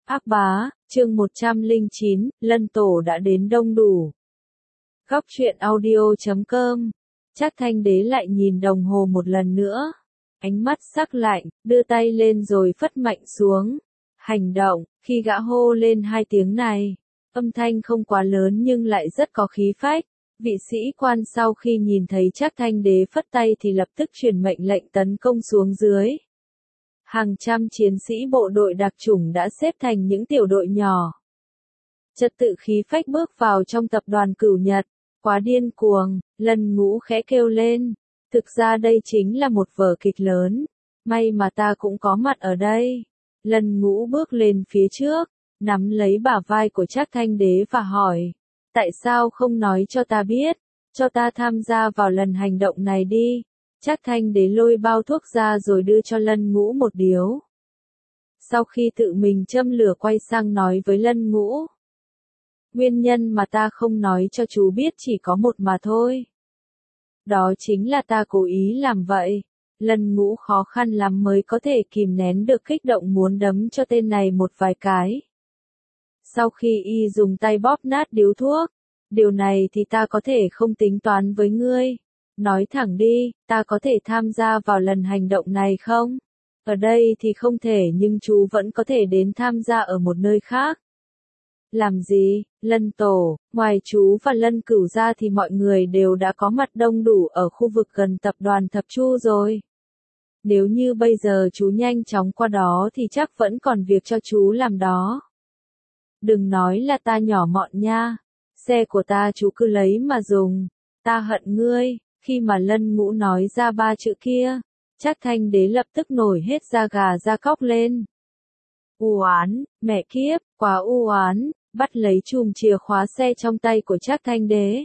Ác bá, chương 109, Lân Tổ đã đến đông đủ. Góc truyện audio.com. Trác Thanh Đế lại nhìn đồng hồ một lần nữa. Ánh mắt sắc lạnh, đưa tay lên rồi phất mạnh xuống. Hành động, khi gã hô lên hai tiếng này. Âm thanh không quá lớn nhưng lại rất có khí phách. Vị sĩ quan sau khi nhìn thấy Trác Thanh Đế phất tay thì lập tức truyền mệnh lệnh tấn công xuống dưới. Hàng trăm chiến sĩ bộ đội đặc chủng đã xếp thành những tiểu đội nhỏ. Trật tự khí phách bước vào trong tập đoàn Cửu Nhật. Quá điên cuồng, Lân Ngũ khẽ kêu lên. Thực ra đây chính là một vở kịch lớn. May mà ta cũng có mặt ở đây. Lân Ngũ bước lên phía trước, nắm lấy bả vai của Trác Thanh Đế và hỏi. Tại sao không nói cho ta biết? Cho ta tham gia vào lần hành động này đi. Trác Thanh Đế lôi bao thuốc ra rồi đưa cho Lân Ngũ một điếu. Sau khi tự mình châm lửa quay sang nói với Lân Ngũ. Nguyên nhân mà ta không nói cho chú biết chỉ có một mà thôi. Đó chính là ta cố ý làm vậy. Lân Ngũ khó khăn lắm mới có thể kìm nén được kích động muốn đấm cho tên này một vài cái. Sau khi y dùng tay bóp nát điếu thuốc, điều này thì ta có thể không tính toán với ngươi. Nói thẳng đi, ta có thể tham gia vào lần hành động này không? Ở đây thì không thể nhưng chú vẫn có thể đến tham gia ở một nơi khác. Làm gì, Lân Tổ, ngoài chú và Lân Cửu ra thì mọi người đều đã có mặt đông đủ ở khu vực gần tập đoàn Thập Chu rồi. Nếu như bây giờ chú nhanh chóng qua đó thì chắc vẫn còn việc cho chú làm đó. Đừng nói là ta nhỏ mọn nha, xe của ta chú cứ lấy mà dùng, ta hận ngươi. Khi mà Lân Ngũ nói ra ba chữ kia, Trác Thanh Đế lập tức nổi hết da gà da cóc lên. U oán, mẹ kiếp, quá u oán, bắt lấy chùm chìa khóa xe trong tay của Trác Thanh Đế.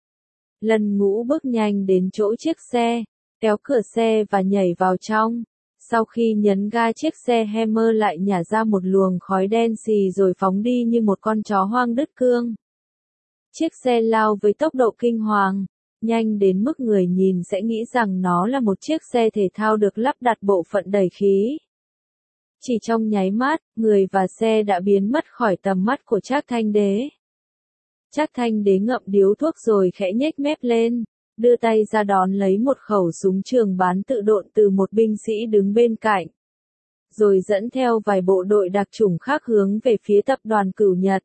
Lân Ngũ bước nhanh đến chỗ chiếc xe, kéo cửa xe và nhảy vào trong. Sau khi nhấn ga chiếc xe Hammer lại nhả ra một luồng khói đen xì rồi phóng đi như một con chó hoang đứt cương. Chiếc xe lao với tốc độ kinh hoàng. Nhanh đến mức người nhìn sẽ nghĩ rằng nó là một chiếc xe thể thao được lắp đặt bộ phận đẩy khí. Chỉ trong nháy mắt, người và xe đã biến mất khỏi tầm mắt của Trác Thanh Đế. Trác Thanh Đế ngậm điếu thuốc rồi khẽ nhếch mép lên, đưa tay ra đón lấy một khẩu súng trường bán tự độn từ một binh sĩ đứng bên cạnh. Rồi dẫn theo vài bộ đội đặc chủng khác hướng về phía tập đoàn Cửu Nhật.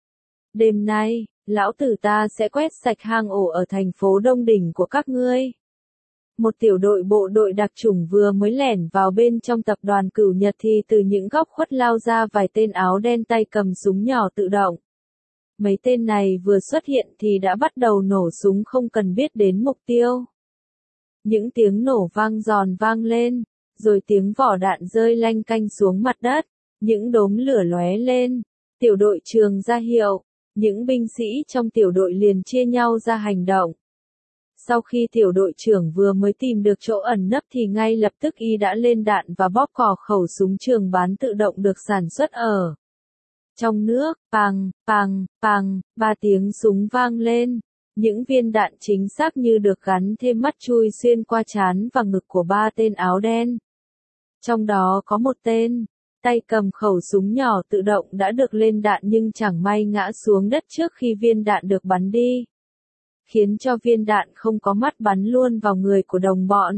Đêm nay, lão tử ta sẽ quét sạch hang ổ ở thành phố Đông Đỉnh của các ngươi. Một tiểu đội bộ đội đặc chủng vừa mới lẻn vào bên trong tập đoàn Cửu Nhật thì từ những góc khuất lao ra vài tên áo đen tay cầm súng nhỏ tự động. Mấy tên này vừa xuất hiện thì đã bắt đầu nổ súng không cần biết đến mục tiêu. Những tiếng nổ vang giòn vang lên, rồi tiếng vỏ đạn rơi lanh canh xuống mặt đất, những đốm lửa lóe lên, tiểu đội trường ra hiệu. Những binh sĩ trong tiểu đội liền chia nhau ra hành động. Sau khi tiểu đội trưởng vừa mới tìm được chỗ ẩn nấp thì ngay lập tức y đã lên đạn và bóp cò khẩu súng trường bán tự động được sản xuất ở trong nước. Pằng, pằng, pằng, ba tiếng súng vang lên. Những viên đạn chính xác như được gắn thêm mắt chui xuyên qua trán và ngực của ba tên áo đen. Trong đó có một tên tay cầm khẩu súng nhỏ tự động đã được lên đạn nhưng chẳng may ngã xuống đất trước khi viên đạn được bắn đi. Khiến cho viên đạn không có mắt bắn luôn vào người của đồng bọn.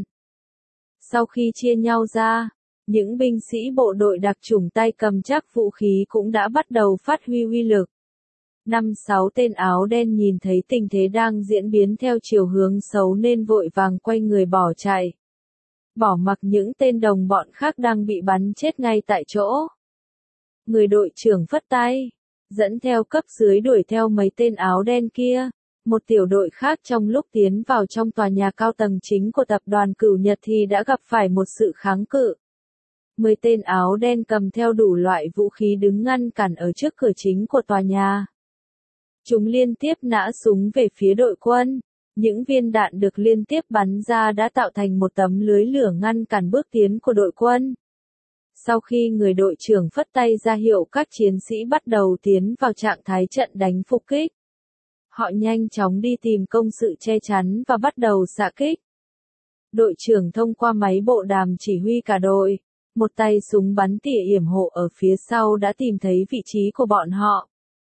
Sau khi chia nhau ra, những binh sĩ bộ đội đặc chủng tay cầm chắc vũ khí cũng đã bắt đầu phát huy uy lực. 5-6 tên áo đen nhìn thấy tình thế đang diễn biến theo chiều hướng xấu nên vội vàng quay người bỏ chạy. Bỏ mặc những tên đồng bọn khác đang bị bắn chết ngay tại chỗ. Người đội trưởng phất tay, dẫn theo cấp dưới đuổi theo mấy tên áo đen kia. Một tiểu đội khác trong lúc tiến vào trong tòa nhà cao tầng chính của tập đoàn Cửu Nhật thì đã gặp phải một sự kháng cự. 10 tên áo đen cầm theo đủ loại vũ khí đứng ngăn cản ở trước cửa chính của tòa nhà. Chúng liên tiếp nã súng về phía đội quân. Những viên đạn được liên tiếp bắn ra đã tạo thành một tấm lưới lửa ngăn cản bước tiến của đội quân. Sau khi người đội trưởng phất tay ra hiệu các chiến sĩ bắt đầu tiến vào trạng thái trận đánh phục kích. Họ nhanh chóng đi tìm công sự che chắn và bắt đầu xạ kích. Đội trưởng thông qua máy bộ đàm chỉ huy cả đội. Một tay súng bắn tỉa yểm hộ ở phía sau đã tìm thấy vị trí của bọn họ.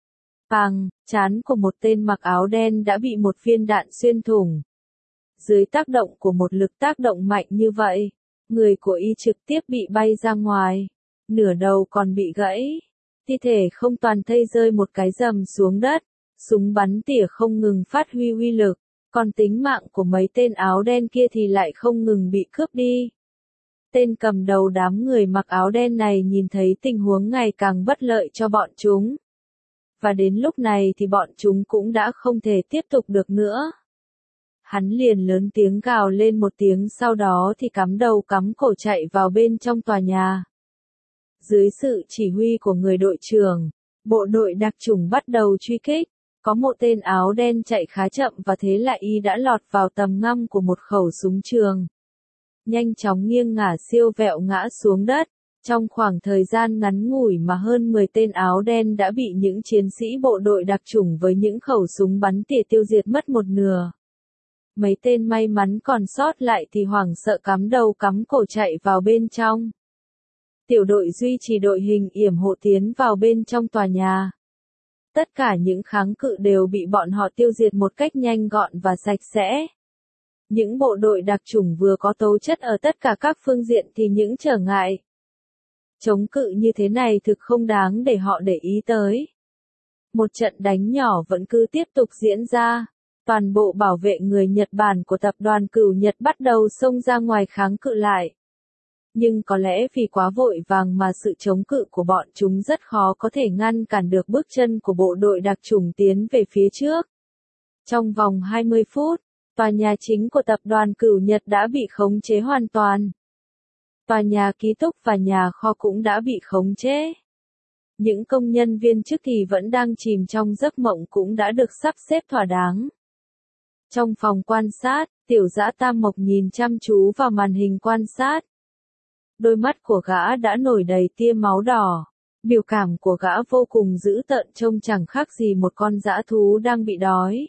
Bang, trán của một tên mặc áo đen đã bị một viên đạn xuyên thủng. Dưới tác động của một lực tác động mạnh như vậy, người của y trực tiếp bị bay ra ngoài, nửa đầu còn bị gãy. Thi thể không toàn thây rơi một cái rầm xuống đất, súng bắn tỉa không ngừng phát huy uy lực, còn tính mạng của mấy tên áo đen kia thì lại không ngừng bị cướp đi. Tên cầm đầu đám người mặc áo đen này nhìn thấy tình huống ngày càng bất lợi cho bọn chúng. Và đến lúc này thì bọn chúng cũng đã không thể tiếp tục được nữa. Hắn liền lớn tiếng gào lên một tiếng, sau đó thì cắm đầu cắm cổ chạy vào bên trong tòa nhà. Dưới sự chỉ huy của người đội trưởng, bộ đội đặc chủng bắt đầu truy kích. Có một tên áo đen chạy khá chậm và thế là y đã lọt vào tầm ngắm của một khẩu súng trường. Nhanh chóng nghiêng ngả siêu vẹo ngã xuống đất. Trong khoảng thời gian ngắn ngủi mà hơn 10 tên áo đen đã bị những chiến sĩ bộ đội đặc chủng với những khẩu súng bắn tỉa tiêu diệt mất một nửa. Mấy tên may mắn còn sót lại thì hoảng sợ cắm đầu cắm cổ chạy vào bên trong. Tiểu đội duy trì đội hình yểm hộ tiến vào bên trong tòa nhà. Tất cả những kháng cự đều bị bọn họ tiêu diệt một cách nhanh gọn và sạch sẽ. Những bộ đội đặc chủng vừa có tố chất ở tất cả các phương diện thì những trở ngại chống cự như thế này thực không đáng để họ để ý tới. Một trận đánh nhỏ vẫn cứ tiếp tục diễn ra. Toàn bộ bảo vệ người Nhật Bản của tập đoàn Cửu Nhật bắt đầu xông ra ngoài kháng cự lại. Nhưng có lẽ vì quá vội vàng mà sự chống cự của bọn chúng rất khó có thể ngăn cản được bước chân của bộ đội đặc chủng tiến về phía trước. Trong vòng 20 phút, tòa nhà chính của tập đoàn Cửu Nhật đã bị khống chế hoàn toàn. Tòa nhà ký túc và nhà kho cũng đã bị khống chế. Những công nhân viên chức thì vẫn đang chìm trong giấc mộng cũng đã được sắp xếp thỏa đáng. Trong phòng quan sát, Tiểu Dã Tam Mộc nhìn chăm chú vào màn hình quan sát. Đôi mắt của gã đã nổi đầy tia máu đỏ. Biểu cảm của gã vô cùng dữ tợn, trông chẳng khác gì một con dã thú đang bị đói.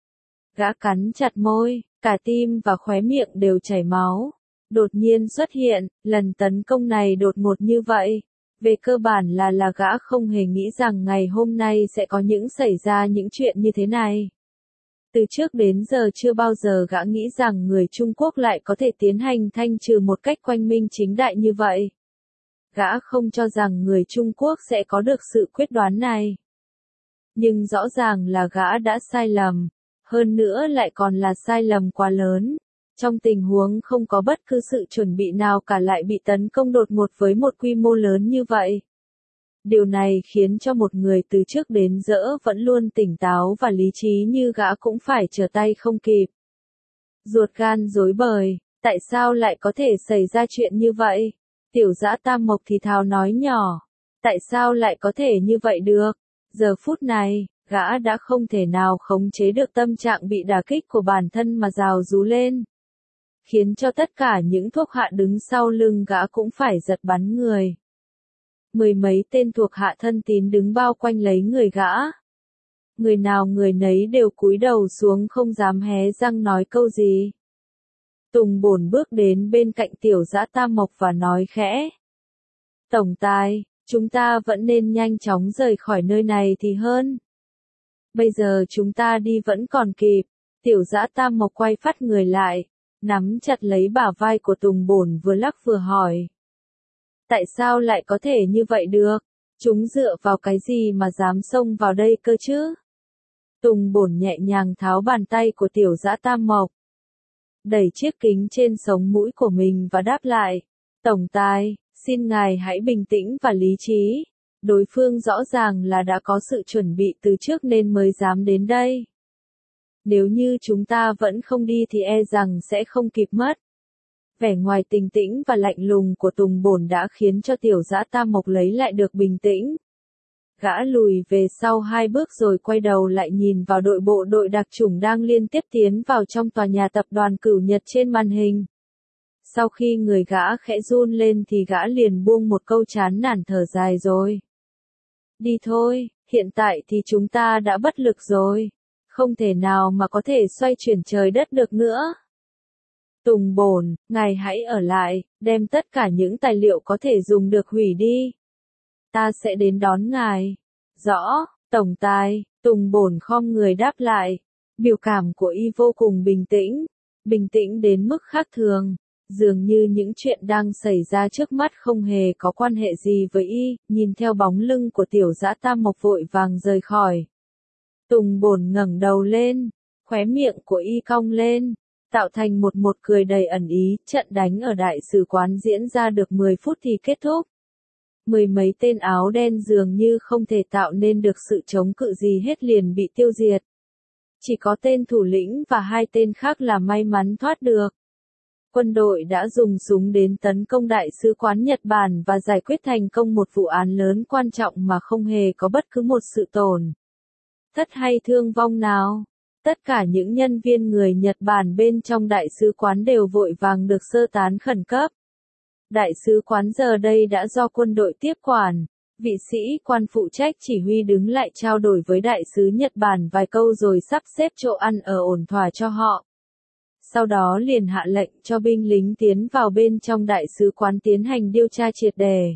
Gã cắn chặt môi, cả tim và khóe miệng đều chảy máu. Đột nhiên xuất hiện, lần tấn công này đột ngột như vậy. Về cơ bản là gã không hề nghĩ rằng ngày hôm nay sẽ có xảy ra những chuyện như thế này. Từ trước đến giờ chưa bao giờ gã nghĩ rằng người Trung Quốc lại có thể tiến hành thanh trừ một cách quang minh chính đại như vậy. Gã không cho rằng người Trung Quốc sẽ có được sự quyết đoán này. Nhưng rõ ràng là gã đã sai lầm, hơn nữa lại còn là sai lầm quá lớn. Trong tình huống không có bất cứ sự chuẩn bị nào cả lại bị tấn công đột ngột với một quy mô lớn như vậy. Điều này khiến cho một người từ trước đến giờ vẫn luôn tỉnh táo và lý trí như gã cũng phải trở tay không kịp. Ruột gan rối bời, tại sao lại có thể xảy ra chuyện như vậy? Tiểu Dã Tam Mộc thì thào nói nhỏ. Tại sao lại có thể như vậy được? Giờ phút này, gã đã không thể nào khống chế được tâm trạng bị đả kích của bản thân mà gào rú lên. Khiến cho tất cả những thuộc hạ đứng sau lưng gã cũng phải giật bắn người. Mười mấy tên thuộc hạ thân tín đứng bao quanh lấy người gã. Người nào người nấy đều cúi đầu xuống không dám hé răng nói câu gì. Tùng Bổn bước đến bên cạnh Tiểu Dã Tam Mộc và nói khẽ. Tổng tài, chúng ta vẫn nên nhanh chóng rời khỏi nơi này thì hơn. Bây giờ chúng ta đi vẫn còn kịp. Tiểu Dã Tam Mộc quay phát người lại, nắm chặt lấy bả vai của Tùng Bổn vừa lắc vừa hỏi. Tại sao lại có thể như vậy được? Chúng dựa vào cái gì mà dám xông vào đây cơ chứ? Tùng Bổn nhẹ nhàng tháo bàn tay của Tiểu Dã Tam Mộc, đẩy chiếc kính trên sống mũi của mình và đáp lại. Tổng tài, xin ngài hãy bình tĩnh và lý trí. Đối phương rõ ràng là đã có sự chuẩn bị từ trước nên mới dám đến đây. Nếu như chúng ta vẫn không đi thì e rằng sẽ không kịp mất. Vẻ ngoài bình tĩnh và lạnh lùng của Tùng Bổn đã khiến cho Tiểu Dã Tam Mộc lấy lại được bình tĩnh. Gã lùi về sau 2 bước rồi quay đầu lại nhìn vào đội bộ đội đặc chủng đang liên tiếp tiến vào trong tòa nhà tập đoàn Cửu Nhật trên màn hình. Sau khi người gã khẽ run lên thì gã liền buông một câu chán nản thở dài rồi. Đi thôi, hiện tại thì chúng ta đã bất lực rồi. Không thể nào mà có thể xoay chuyển trời đất được nữa. Tùng Bổn, ngài hãy ở lại, đem tất cả những tài liệu có thể dùng được hủy đi. Ta sẽ đến đón ngài. Rõ, tổng tài, Tùng Bổn khom người đáp lại. Biểu cảm của y vô cùng bình tĩnh đến mức khác thường. Dường như những chuyện đang xảy ra trước mắt không hề có quan hệ gì với y, nhìn theo bóng lưng của tiểu dã Tam Mộc vội vàng rời khỏi. Tùng Bổn ngẩng đầu lên, khóe miệng của y cong lên, tạo thành một cười đầy ẩn ý, trận đánh ở đại sứ quán diễn ra được 10 phút thì kết thúc. Mười mấy tên áo đen dường như không thể tạo nên được sự chống cự gì hết liền bị tiêu diệt. Chỉ có tên thủ lĩnh và 2 tên khác là may mắn thoát được. Quân đội đã dùng súng đến tấn công đại sứ quán Nhật Bản và giải quyết thành công một vụ án lớn quan trọng mà không hề có bất cứ một sự tổn thất hay thương vong nào. Tất cả những nhân viên người Nhật Bản bên trong đại sứ quán đều vội vàng được sơ tán khẩn cấp. Đại sứ quán giờ đây đã do quân đội tiếp quản. Vị sĩ quan phụ trách chỉ huy đứng lại trao đổi với đại sứ Nhật Bản vài câu rồi sắp xếp chỗ ăn ở ổn thỏa cho họ. Sau đó liền hạ lệnh cho binh lính tiến vào bên trong đại sứ quán tiến hành điều tra triệt đề.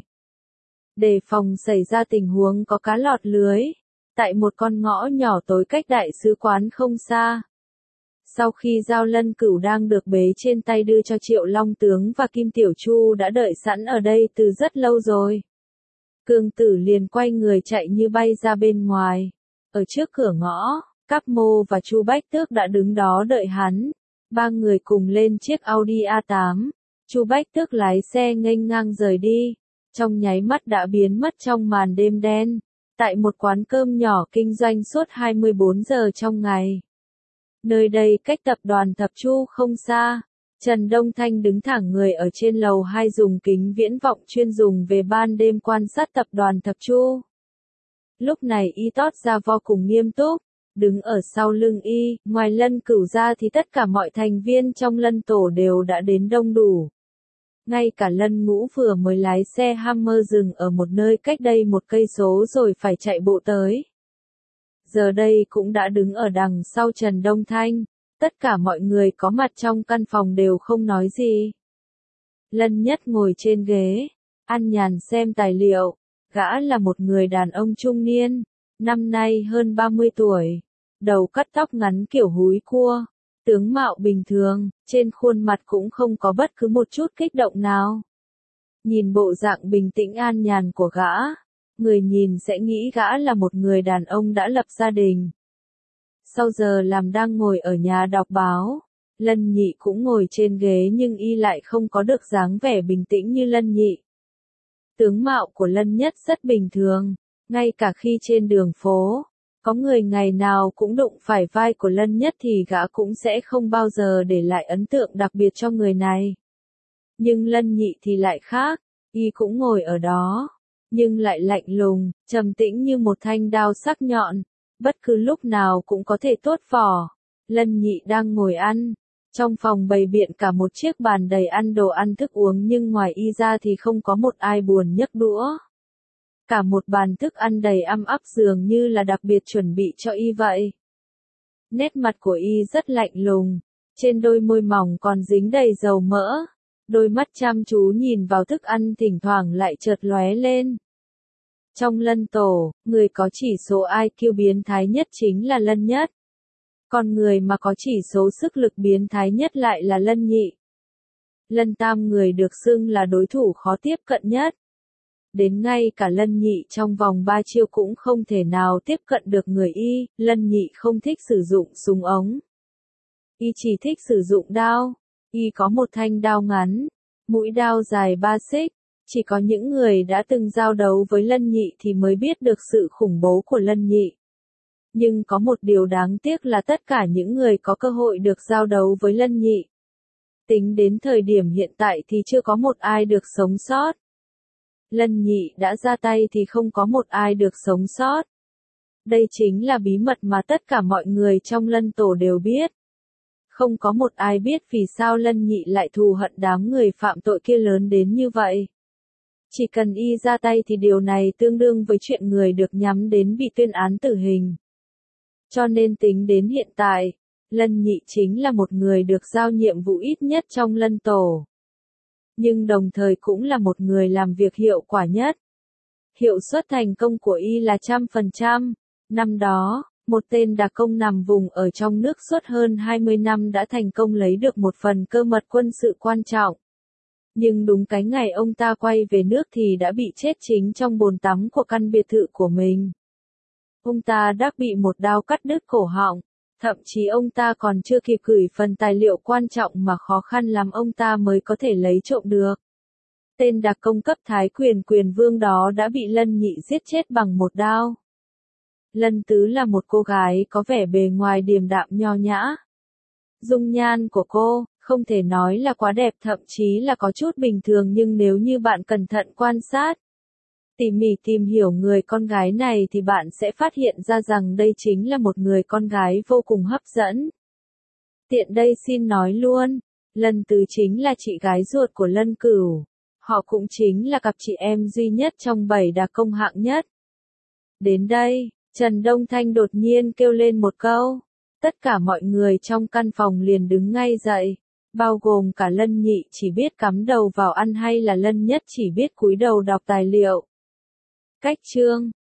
Đề phòng xảy ra tình huống có cá lọt lưới. Tại một con ngõ nhỏ tối cách đại sứ quán không xa. Sau khi Giao Lân Cửu đang được bế trên tay đưa cho Triệu Long Tướng và Kim Tiểu Chu đã đợi sẵn ở đây từ rất lâu rồi. Cương Tử liền quay người chạy như bay ra bên ngoài. Ở trước cửa ngõ, Cáp Mô và Chu Bách Tước đã đứng đó đợi hắn. 3 người cùng lên chiếc Audi A8. Chu Bách Tước lái xe nghênh ngang rời đi. Trong nháy mắt đã biến mất trong màn đêm đen. Tại một quán cơm nhỏ kinh doanh suốt 24 giờ trong ngày. Nơi đây cách tập đoàn Thập Chu không xa. Trần Đông Thanh đứng thẳng người ở trên lầu 2 dùng kính viễn vọng chuyên dùng về ban đêm quan sát tập đoàn Thập Chu. Lúc này y tót ra vô cùng nghiêm túc, đứng ở sau lưng y, ngoài Lân Cửu ra thì tất cả mọi thành viên trong Lân Tổ đều đã đến đông đủ. Ngay cả Lân Ngũ vừa mới lái xe Hammer dừng ở một nơi cách đây 1 cây số rồi phải chạy bộ tới. Giờ đây cũng đã đứng ở đằng sau Trần Đông Thanh. Tất cả mọi người có mặt trong căn phòng đều không nói gì. Lân Nhất ngồi trên ghế, ăn nhàn xem tài liệu. Gã là một người đàn ông trung niên, năm nay hơn 30 tuổi. Đầu cắt tóc ngắn kiểu húi cua. Tướng mạo bình thường, trên khuôn mặt cũng không có bất cứ một chút kích động nào. Nhìn bộ dạng bình tĩnh an nhàn của gã, người nhìn sẽ nghĩ gã là một người đàn ông đã lập gia đình. Sau giờ làm đang ngồi ở nhà đọc báo, Lân Nhị cũng ngồi trên ghế nhưng y lại không có được dáng vẻ bình tĩnh như Lân Nhị. Tướng mạo của Lân Nhất rất bình thường, ngay cả khi trên đường phố, có người ngày nào cũng đụng phải vai của Lân Nhất thì gã cũng sẽ không bao giờ để lại ấn tượng đặc biệt cho người này. Nhưng Lân Nhị thì lại khác, y cũng ngồi ở đó, nhưng lại lạnh lùng, trầm tĩnh như một thanh đao sắc nhọn. Bất cứ lúc nào cũng có thể tuốt vỏ. Lân Nhị đang ngồi ăn. Trong phòng bày biện cả một chiếc bàn đầy ăn đồ ăn thức uống nhưng ngoài y ra thì không có một ai buồn nhấc đũa. Cả một bàn thức ăn đầy âm ắp dường như là đặc biệt chuẩn bị cho y vậy. Nét mặt của y rất lạnh lùng. Trên đôi môi mỏng còn dính đầy dầu mỡ. Đôi mắt chăm chú nhìn vào thức ăn thỉnh thoảng lại chợt lóe lên. Trong Lân Tổ, người có chỉ số IQ biến thái nhất chính là Lân Nhất. Còn người mà có chỉ số sức lực biến thái nhất lại là Lân Nhị. Lân Tam người được xưng là đối thủ khó tiếp cận nhất. Đến ngay cả Lân Nhị trong vòng 3 chiêu cũng không thể nào tiếp cận được người y, Lân Nhị không thích sử dụng súng ống. Y chỉ thích sử dụng đao. Y có một thanh đao ngắn, mũi đao dài 3 xích. Chỉ có những người đã từng giao đấu với Lân Nhị thì mới biết được sự khủng bố của Lân Nhị. Nhưng có một điều đáng tiếc là tất cả những người có cơ hội được giao đấu với Lân Nhị. Tính đến thời điểm hiện tại thì chưa có một ai được sống sót. Lân Nhị đã ra tay thì không có một ai được sống sót. Đây chính là bí mật mà tất cả mọi người trong Lân Tổ đều biết. Không có một ai biết vì sao Lân Nhị lại thù hận đám người phạm tội kia lớn đến như vậy. Chỉ cần y ra tay thì điều này tương đương với chuyện người được nhắm đến bị tuyên án tử hình. Cho nên tính đến hiện tại, Lân Nhị chính là một người được giao nhiệm vụ ít nhất trong Lân Tổ. Nhưng đồng thời cũng là một người làm việc hiệu quả nhất. Hiệu suất thành công của y là 100%. Năm đó, một tên đặc công nằm vùng ở trong nước suốt hơn 20 năm đã thành công lấy được một phần cơ mật quân sự quan trọng. Nhưng đúng cái ngày ông ta quay về nước thì đã bị chết chính trong bồn tắm của căn biệt thự của mình. Ông ta đã bị một đao cắt đứt cổ họng. Thậm chí ông ta còn chưa kịp gửi phần tài liệu quan trọng mà khó khăn lắm ông ta mới có thể lấy trộm được. Tên đặc công cấp Thái Quyền Vương đó đã bị Lân Nhị giết chết bằng một đao. Lân Tứ là một cô gái có vẻ bề ngoài điềm đạm nho nhã. Dung nhan của cô, không thể nói là quá đẹp, thậm chí là có chút bình thường, nhưng nếu như bạn cẩn thận quan sát, tỉ mỉ tìm hiểu người con gái này thì bạn sẽ phát hiện ra rằng đây chính là một người con gái vô cùng hấp dẫn. Tiện đây xin nói luôn, Lân Tứ chính là chị gái ruột của Lân Cửu. Họ cũng chính là cặp chị em duy nhất trong 7 đặc công hạng nhất. Đến đây, Trần Đông Thanh đột nhiên kêu lên một câu. Tất cả mọi người trong căn phòng liền đứng ngay dậy, bao gồm cả Lân Nhị chỉ biết cắm đầu vào ăn hay là Lân Nhất chỉ biết cúi đầu đọc tài liệu. Cách chương